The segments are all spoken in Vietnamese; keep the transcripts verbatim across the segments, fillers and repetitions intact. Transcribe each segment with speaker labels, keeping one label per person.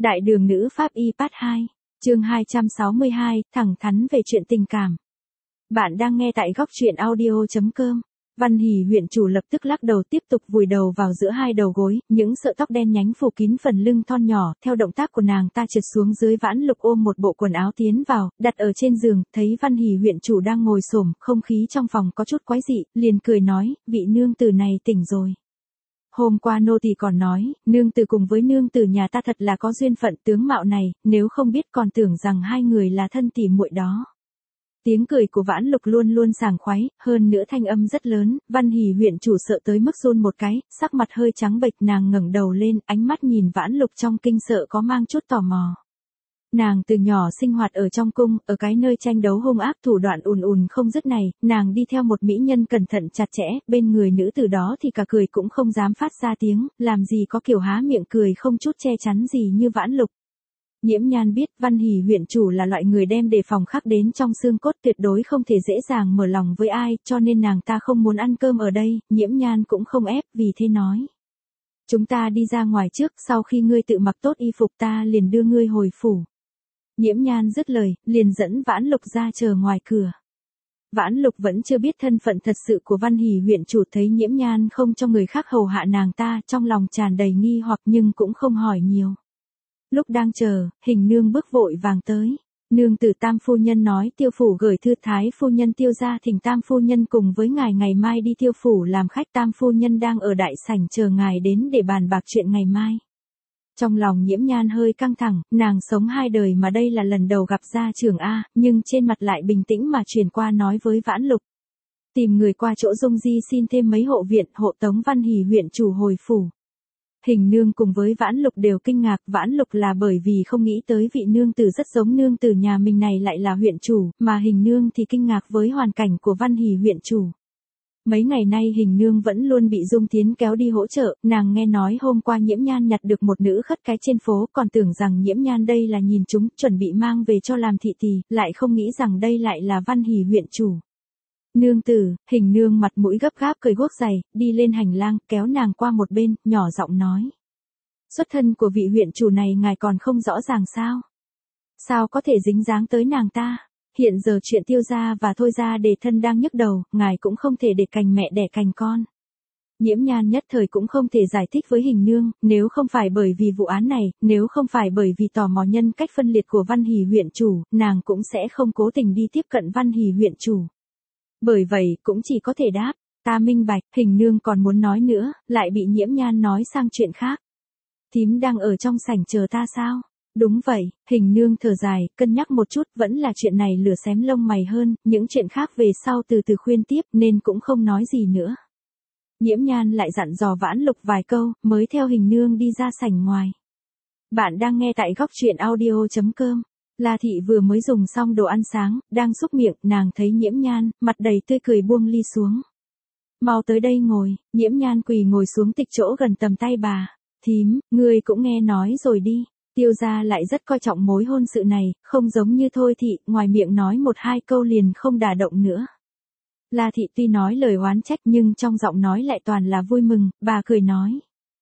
Speaker 1: Đại đường nữ pháp y part hai, chương hai trăm sáu mươi hai, thẳng thắn về chuyện tình cảm. Bạn đang nghe tại góc truyện audio chấm com. Văn Hỷ huyện chủ lập tức lắc đầu tiếp tục vùi đầu vào giữa hai đầu gối, những sợi tóc đen nhánh phủ kín phần lưng thon nhỏ, theo động tác của nàng ta trượt xuống dưới. Vãn Lục ôm một bộ quần áo tiến vào, đặt ở trên giường, thấy Văn Hỷ huyện chủ đang ngồi xổm, không khí trong phòng có chút quái dị, liền cười nói, vị nương tử này tỉnh rồi. Hôm qua nô tỳ còn nói, nương tử cùng với nương tử nhà ta thật là có duyên phận, tướng mạo này, nếu không biết còn tưởng rằng hai người là thân tỉ muội đó. Tiếng cười của Vãn Lục luôn luôn sảng khoái, hơn nữa thanh âm rất lớn. Văn Hỷ huyện chủ sợ tới mức run một cái, sắc mặt hơi trắng bệch, nàng ngẩng đầu lên, ánh mắt nhìn Vãn Lục trong kinh sợ có mang chút tò mò. Nàng từ nhỏ sinh hoạt ở trong cung, ở cái nơi tranh đấu hung ác thủ đoạn ùn ùn không dứt này, nàng đi theo một mỹ nhân cẩn thận chặt chẽ, bên người nữ tử đó thì cả cười cũng không dám phát ra tiếng, làm gì có kiểu há miệng cười không chút che chắn gì như Vãn Lục. Nhiễm Nhan biết Văn Hỷ huyện chủ là loại người đem đề phòng khắc đến trong xương cốt, tuyệt đối không thể dễ dàng mở lòng với ai, cho nên nàng ta không muốn ăn cơm ở đây. Nhiễm Nhan cũng không ép, vì thế nói. Chúng ta đi ra ngoài trước, sau khi ngươi tự mặc tốt y phục ta liền đưa ngươi hồi phủ. Nhiễm Nhan dứt lời, liền dẫn Vãn Lục ra chờ ngoài cửa. Vãn Lục vẫn chưa biết thân phận thật sự của Văn Hỷ huyện chủ, thấy Nhiễm Nhan không cho người khác hầu hạ nàng ta, trong lòng tràn đầy nghi hoặc nhưng cũng không hỏi nhiều. Lúc đang chờ, Hình nương bước vội vàng tới. Nương tử Tam phu nhân nói Tiêu phủ gửi thư thái phu nhân Tiêu gia thỉnh Tam phu nhân cùng với ngài ngày mai đi Tiêu phủ làm khách. Tam phu nhân đang ở đại sảnh chờ ngài đến để bàn bạc chuyện ngày mai. Trong lòng Nhiễm Nhan hơi căng thẳng, nàng sống hai đời mà đây là lần đầu gặp gia trưởng A, nhưng trên mặt lại bình tĩnh mà truyền qua nói với Vãn Lục. Tìm người qua chỗ Dung Di xin thêm mấy hộ viện, hộ tống Văn Hỷ huyện chủ hồi phủ. Hình nương cùng với Vãn Lục đều kinh ngạc. Vãn Lục là bởi vì không nghĩ tới vị nương tử rất giống nương tử nhà mình này lại là huyện chủ, mà Hình nương thì kinh ngạc với hoàn cảnh của Văn Hỷ huyện chủ. Mấy ngày nay Hình nương vẫn luôn bị Dung Thiến kéo đi hỗ trợ, nàng nghe nói hôm qua Nhiễm Nhan nhặt được một nữ khất cái trên phố, còn tưởng rằng Nhiễm Nhan đây là nhìn chúng, chuẩn bị mang về cho làm thị tỳ, lại không nghĩ rằng đây lại là Văn Hỷ huyện chủ. Nương tử, Hình nương mặt mũi gấp gáp cởi guốc giày, đi lên hành lang, kéo nàng qua một bên, nhỏ giọng nói. Xuất thân của vị huyện chủ này ngài còn không rõ ràng sao? Sao có thể dính dáng tới nàng ta? Hiện giờ chuyện Tiêu gia và Thôi gia đề thân đang nhức đầu, ngài cũng không thể để cành mẹ đẻ cành con. Nhiễm Nhan nhất thời cũng không thể giải thích với Hình nương, nếu không phải bởi vì vụ án này, nếu không phải bởi vì tò mò nhân cách phân liệt của Văn Hỷ huyện chủ, nàng cũng sẽ không cố tình đi tiếp cận Văn Hỷ huyện chủ. Bởi vậy, cũng chỉ có thể đáp, ta minh bạch. Hình nương còn muốn nói nữa, lại bị Nhiễm Nhan nói sang chuyện khác. Thím đang ở trong sảnh chờ ta sao? Đúng vậy. Hình nương thở dài, cân nhắc một chút, vẫn là chuyện này lửa xém lông mày hơn, những chuyện khác về sau từ từ khuyên tiếp nên cũng không nói gì nữa. Nhiễm Nhan lại dặn dò Vãn Lục vài câu, mới theo Hình nương đi ra sảnh ngoài. Bạn đang nghe tại góc truyện audio chấm com. La thị vừa mới dùng xong đồ ăn sáng, đang xúc miệng, nàng thấy Nhiễm Nhan, mặt đầy tươi cười buông ly xuống. Mau tới đây ngồi. Nhiễm Nhan quỳ ngồi xuống tịch chỗ gần tầm tay bà. Thím, ngươi cũng nghe nói rồi đi. Tiêu gia lại rất coi trọng mối hôn sự này, không giống như Thôi thị, ngoài miệng nói một hai câu liền không đả động nữa. La thị tuy nói lời oán trách nhưng trong giọng nói lại toàn là vui mừng, bà cười nói.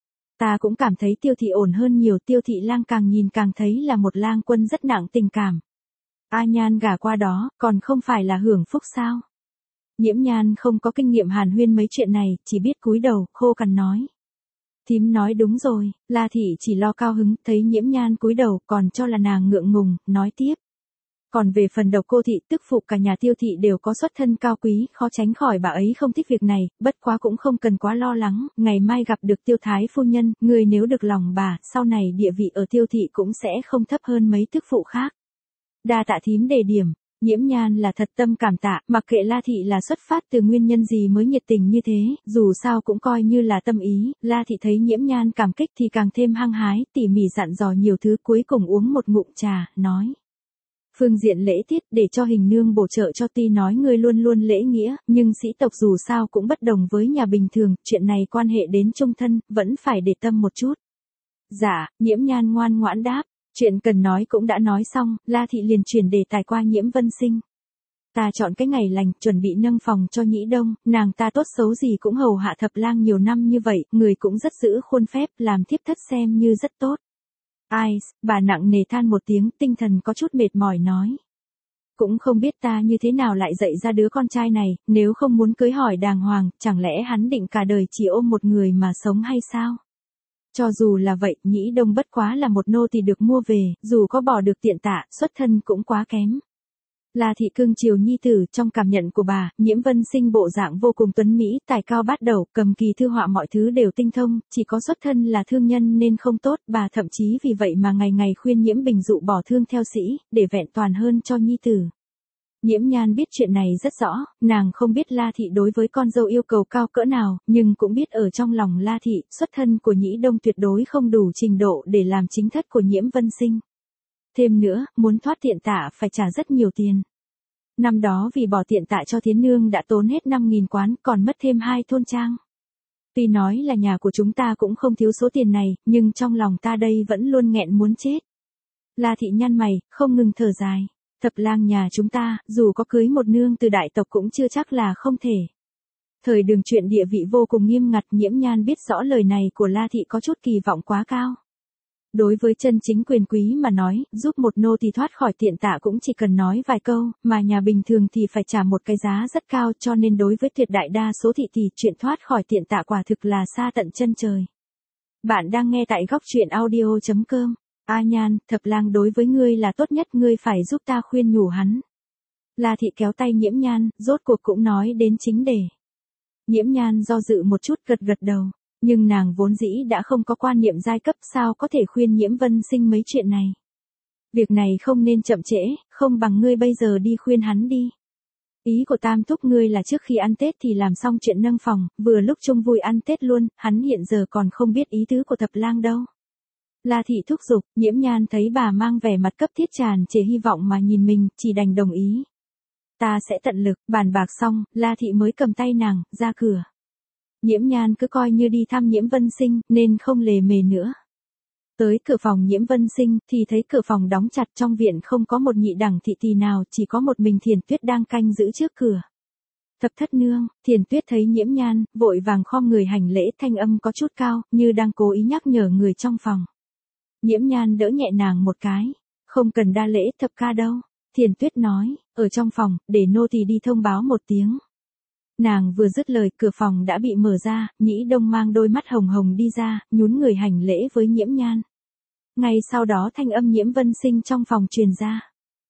Speaker 1: Ta cũng cảm thấy Tiêu thị ổn hơn nhiều. Tiêu thị lang càng nhìn càng thấy là một lang quân rất nặng tình cảm. A Nhan gả qua đó, còn không phải là hưởng phúc sao? Nhiễm Nhan không có kinh nghiệm hàn huyên mấy chuyện này, chỉ biết cúi đầu, khô cằn nói. Thím nói đúng rồi. La thị chỉ lo cao hứng, thấy Nhiễm Nhan cúi đầu, còn cho là nàng ngượng ngùng, nói tiếp. Còn về phần Độc cô thị, tức phụ cả nhà Tiêu thị đều có xuất thân cao quý, khó tránh khỏi bà ấy không thích việc này, bất quá cũng không cần quá lo lắng, ngày mai gặp được Tiêu thái phu nhân, người nếu được lòng bà, sau này địa vị ở Tiêu thị cũng sẽ không thấp hơn mấy tức phụ khác. Đa tạ thím đề điểm. Nhiễm Nhan là thật tâm cảm tạ, mặc kệ La thị là xuất phát từ nguyên nhân gì mới nhiệt tình như thế, dù sao cũng coi như là tâm ý. La thị thấy Nhiễm Nhan cảm kích thì càng thêm hăng hái, tỉ mỉ dặn dò nhiều thứ, cuối cùng uống một ngụm trà, nói. Phương diện lễ tiết để cho Hình nương bổ trợ cho, tuy nói ngươi luôn luôn lễ nghĩa, nhưng sĩ tộc dù sao cũng bất đồng với nhà bình thường, chuyện này quan hệ đến chung thân, vẫn phải để tâm một chút. Dạ, Nhiễm Nhan ngoan ngoãn đáp, chuyện cần nói cũng đã nói xong. La thị liền chuyển đề tài qua Nhiễm Vân Sinh. Ta chọn cái ngày lành, chuẩn bị nâng phòng cho Nhĩ Đông, nàng ta tốt xấu gì cũng hầu hạ thập lang nhiều năm như vậy, người cũng rất giữ khuôn phép, làm thiếp thất xem như rất tốt. Ai, bà nặng nề than một tiếng, tinh thần có chút mệt mỏi nói. Cũng không biết ta như thế nào lại dạy ra đứa con trai này, nếu không muốn cưới hỏi đàng hoàng, chẳng lẽ hắn định cả đời chỉ ôm một người mà sống hay sao? Cho dù là vậy, Nhĩ Đông bất quá là một nô tỳ được mua về, dù có bỏ được tiện tạ, xuất thân cũng quá kém. La thị cưng chiều nhi tử, trong cảm nhận của bà, Nhiễm Vân Sinh bộ dạng vô cùng tuấn mỹ, tài cao bát đầu, cầm kỳ thư họa mọi thứ đều tinh thông, chỉ có xuất thân là thương nhân nên không tốt, bà thậm chí vì vậy mà ngày ngày khuyên Nhiễm Bình Dụ bỏ thương theo sĩ, để vẹn toàn hơn cho nhi tử. Nhiễm Nhan biết chuyện này rất rõ, nàng không biết La thị đối với con dâu yêu cầu cao cỡ nào, nhưng cũng biết ở trong lòng La thị, xuất thân của Nhĩ Đông tuyệt đối không đủ trình độ để làm chính thất của Nhiễm Vân Sinh. Thêm nữa, muốn thoát tiện tạ phải trả rất nhiều tiền. Năm đó vì bỏ tiện tạ cho Thiến Nương đã tốn hết năm nghìn quán, còn mất thêm hai thôn trang. Tuy nói là nhà của chúng ta cũng không thiếu số tiền này, nhưng trong lòng ta đây vẫn luôn nghẹn muốn chết. La thị nhăn mày, không ngừng thở dài. Thập lang nhà chúng ta, dù có cưới một nương từ đại tộc cũng chưa chắc là không thể. Thời đường chuyện địa vị vô cùng nghiêm ngặt, Nhiễm Nhan biết rõ lời này của La thị có chút kỳ vọng quá cao. Đối với chân chính quyền quý mà nói, giúp một nô tỳ thoát khỏi tiện tạ cũng chỉ cần nói vài câu, mà nhà bình thường thì phải trả một cái giá rất cao, cho nên đối với tuyệt đại đa số thị thì chuyện thoát khỏi tiện tạ quả thực là xa tận chân trời. Bạn đang nghe tại góc truyện audio chấm com. A Nhan, thập lang đối với ngươi là tốt nhất, ngươi phải giúp ta khuyên nhủ hắn. La thị kéo tay Nhiễm Nhan, rốt cuộc cũng nói đến chính đề. Nhiễm Nhan do dự một chút, gật gật đầu. Nhưng nàng vốn dĩ đã không có quan niệm giai cấp, sao có thể khuyên Nhiễm Vân Sinh mấy chuyện này. Việc này không nên chậm trễ, không bằng ngươi bây giờ đi khuyên hắn đi. Ý của tam thúc ngươi là trước khi ăn Tết thì làm xong chuyện nâng phòng, vừa lúc chung vui ăn Tết luôn, hắn hiện giờ còn không biết ý tứ của thập lang đâu. La thị thúc giục, Nhiễm Nhan thấy bà mang vẻ mặt cấp thiết tràn trề hy vọng mà nhìn mình, chỉ đành đồng ý. Ta sẽ tận lực, bàn bạc xong, La thị mới cầm tay nàng, ra cửa. Nhiễm Nhan cứ coi như đi thăm Nhiễm Vân Sinh, nên không lề mề nữa. Tới cửa phòng Nhiễm Vân Sinh, thì thấy cửa phòng đóng chặt, trong viện không có một nhị đẳng thị tỳ nào, chỉ có một mình Thiền Tuyết đang canh giữ trước cửa. Thập thất nương, Thiền Tuyết thấy Nhiễm Nhan, vội vàng khom người hành lễ, thanh âm có chút cao, như đang cố ý nhắc nhở người trong phòng. Nhiễm Nhan đỡ nhẹ nàng một cái, không cần đa lễ, thập ca đâu. Thiền Tuyết nói, ở trong phòng, để nô tỳ đi thông báo một tiếng. Nàng vừa dứt lời, cửa phòng đã bị mở ra, Nhĩ Đông mang đôi mắt hồng hồng đi ra, nhún người hành lễ với Nhiễm Nhan. Ngay sau đó thanh âm Nhiễm Vân Sinh trong phòng truyền ra.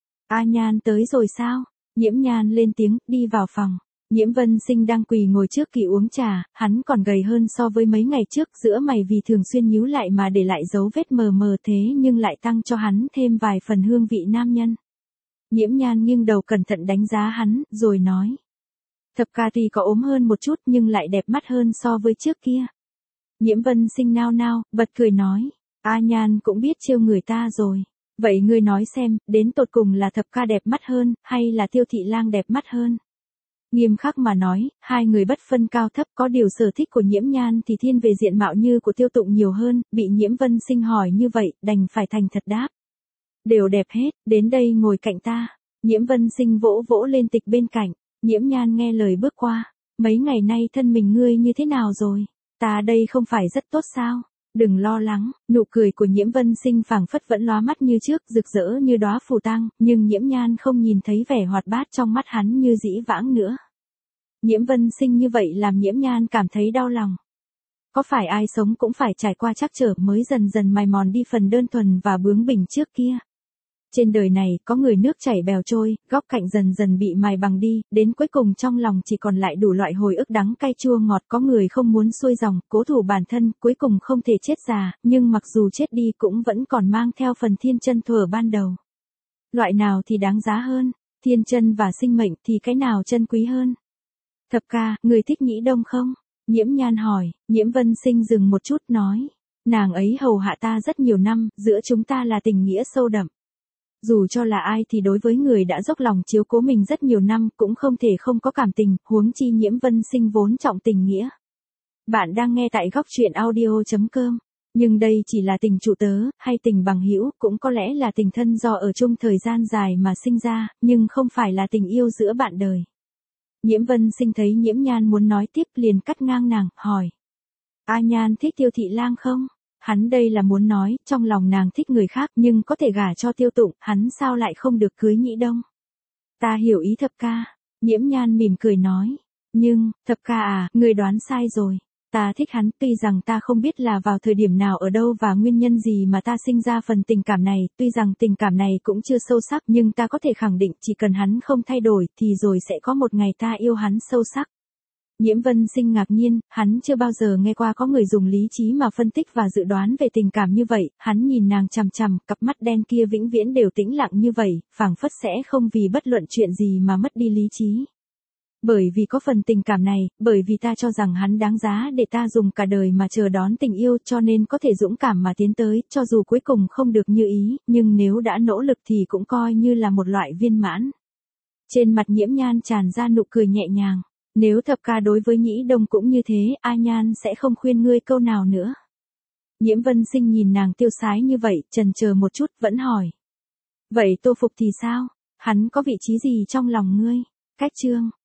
Speaker 1: A Nhan tới rồi sao? Nhiễm Nhan lên tiếng, đi vào phòng. Nhiễm Vân Sinh đang quỳ ngồi trước kỳ uống trà, hắn còn gầy hơn so với mấy ngày trước, giữa mày vì thường xuyên nhíu lại mà để lại dấu vết mờ mờ thế nhưng lại tăng cho hắn thêm vài phần hương vị nam nhân. Nhiễm Nhan nghiêng đầu cẩn thận đánh giá hắn, rồi nói. Thập ca tuy có ốm hơn một chút nhưng lại đẹp mắt hơn so với trước kia. Nhiễm Vân Sinh nao nao, bật cười nói. A Nhan cũng biết trêu người ta rồi. Vậy ngươi nói xem, đến tột cùng là thập ca đẹp mắt hơn, hay là Tiêu thị lang đẹp mắt hơn? Nghiêm khắc mà nói, hai người bất phân cao thấp, có điều sở thích của Nhiễm Nhan thì thiên về diện mạo như của Tiêu Tụng nhiều hơn, bị Nhiễm Vân Sinh hỏi như vậy, đành phải thành thật đáp. Đều đẹp hết, đến đây ngồi cạnh ta. Nhiễm Vân Sinh vỗ vỗ lên tịch bên cạnh. Nhiễm Nhan nghe lời bước qua. Mấy ngày nay thân mình ngươi như thế nào rồi? Ta đây không phải rất tốt sao? Đừng lo lắng, nụ cười của Nhiễm Vân Sinh phảng phất vẫn lóa mắt như trước, rực rỡ như đóa phù tang, nhưng Nhiễm Nhan không nhìn thấy vẻ hoạt bát trong mắt hắn như dĩ vãng nữa. Nhiễm Vân Sinh như vậy làm Nhiễm Nhan cảm thấy đau lòng. Có phải ai sống cũng phải trải qua trắc trở mới dần dần mài mòn đi phần đơn thuần và bướng bỉnh trước kia. Trên đời này, có người nước chảy bèo trôi, góc cạnh dần dần bị mài bằng đi, đến cuối cùng trong lòng chỉ còn lại đủ loại hồi ức đắng cay chua ngọt. Có người không muốn xuôi dòng, cố thủ bản thân, cuối cùng không thể chết già, nhưng mặc dù chết đi cũng vẫn còn mang theo phần thiên chân thuở ban đầu. Loại nào thì đáng giá hơn, thiên chân và sinh mệnh thì cái nào chân quý hơn? Thập ca, người thích Nhĩ Đông không? Nhiễm Nhan hỏi. Nhiễm Vân Sinh dừng một chút nói. Nàng ấy hầu hạ ta rất nhiều năm, giữa chúng ta là tình nghĩa sâu đậm. Dù cho là ai thì đối với người đã dốc lòng chiếu cố mình rất nhiều năm cũng không thể không có cảm tình, huống chi Nhiễm Vân Sinh vốn trọng tình nghĩa. Bạn đang nghe tại góc truyện audio chấm com. Nhưng đây chỉ là tình trụ tớ, hay tình bằng hữu, cũng có lẽ là tình thân do ở chung thời gian dài mà sinh ra, nhưng không phải là tình yêu giữa bạn đời. Nhiễm Vân Sinh thấy Nhiễm Nhan muốn nói tiếp liền cắt ngang nàng, hỏi. A Nhan thích Tiêu thị lang không? Hắn đây là muốn nói, trong lòng nàng thích người khác nhưng có thể gả cho Tiêu Tụng, hắn sao lại không được cưới Nhĩ Đông. Ta hiểu ý Thập ca. Nhiễm Nhan mỉm cười nói. Nhưng, Thập ca à, người đoán sai rồi. Ta thích hắn, tuy rằng ta không biết là vào thời điểm nào ở đâu và nguyên nhân gì mà ta sinh ra phần tình cảm này, tuy rằng tình cảm này cũng chưa sâu sắc nhưng ta có thể khẳng định chỉ cần hắn không thay đổi thì rồi sẽ có một ngày ta yêu hắn sâu sắc. Nhiễm Vân Sinh ngạc nhiên, hắn chưa bao giờ nghe qua có người dùng lý trí mà phân tích và dự đoán về tình cảm như vậy, hắn nhìn nàng chằm chằm, cặp mắt đen kia vĩnh viễn đều tĩnh lặng như vậy, phảng phất sẽ không vì bất luận chuyện gì mà mất đi lý trí. Bởi vì có phần tình cảm này, bởi vì ta cho rằng hắn đáng giá để ta dùng cả đời mà chờ đón tình yêu cho nên có thể dũng cảm mà tiến tới, cho dù cuối cùng không được như ý, nhưng nếu đã nỗ lực thì cũng coi như là một loại viên mãn. Trên mặt Nhiễm Nhan tràn ra nụ cười nhẹ nhàng. Nếu Thập ca đối với Nhĩ Đông cũng như thế, A Nhan sẽ không khuyên ngươi câu nào nữa. Nhiễm Vân Sinh nhìn nàng tiêu sái như vậy, chần chờ một chút, vẫn hỏi. Vậy Tô Phục thì sao? Hắn có vị trí gì trong lòng ngươi? Cách chương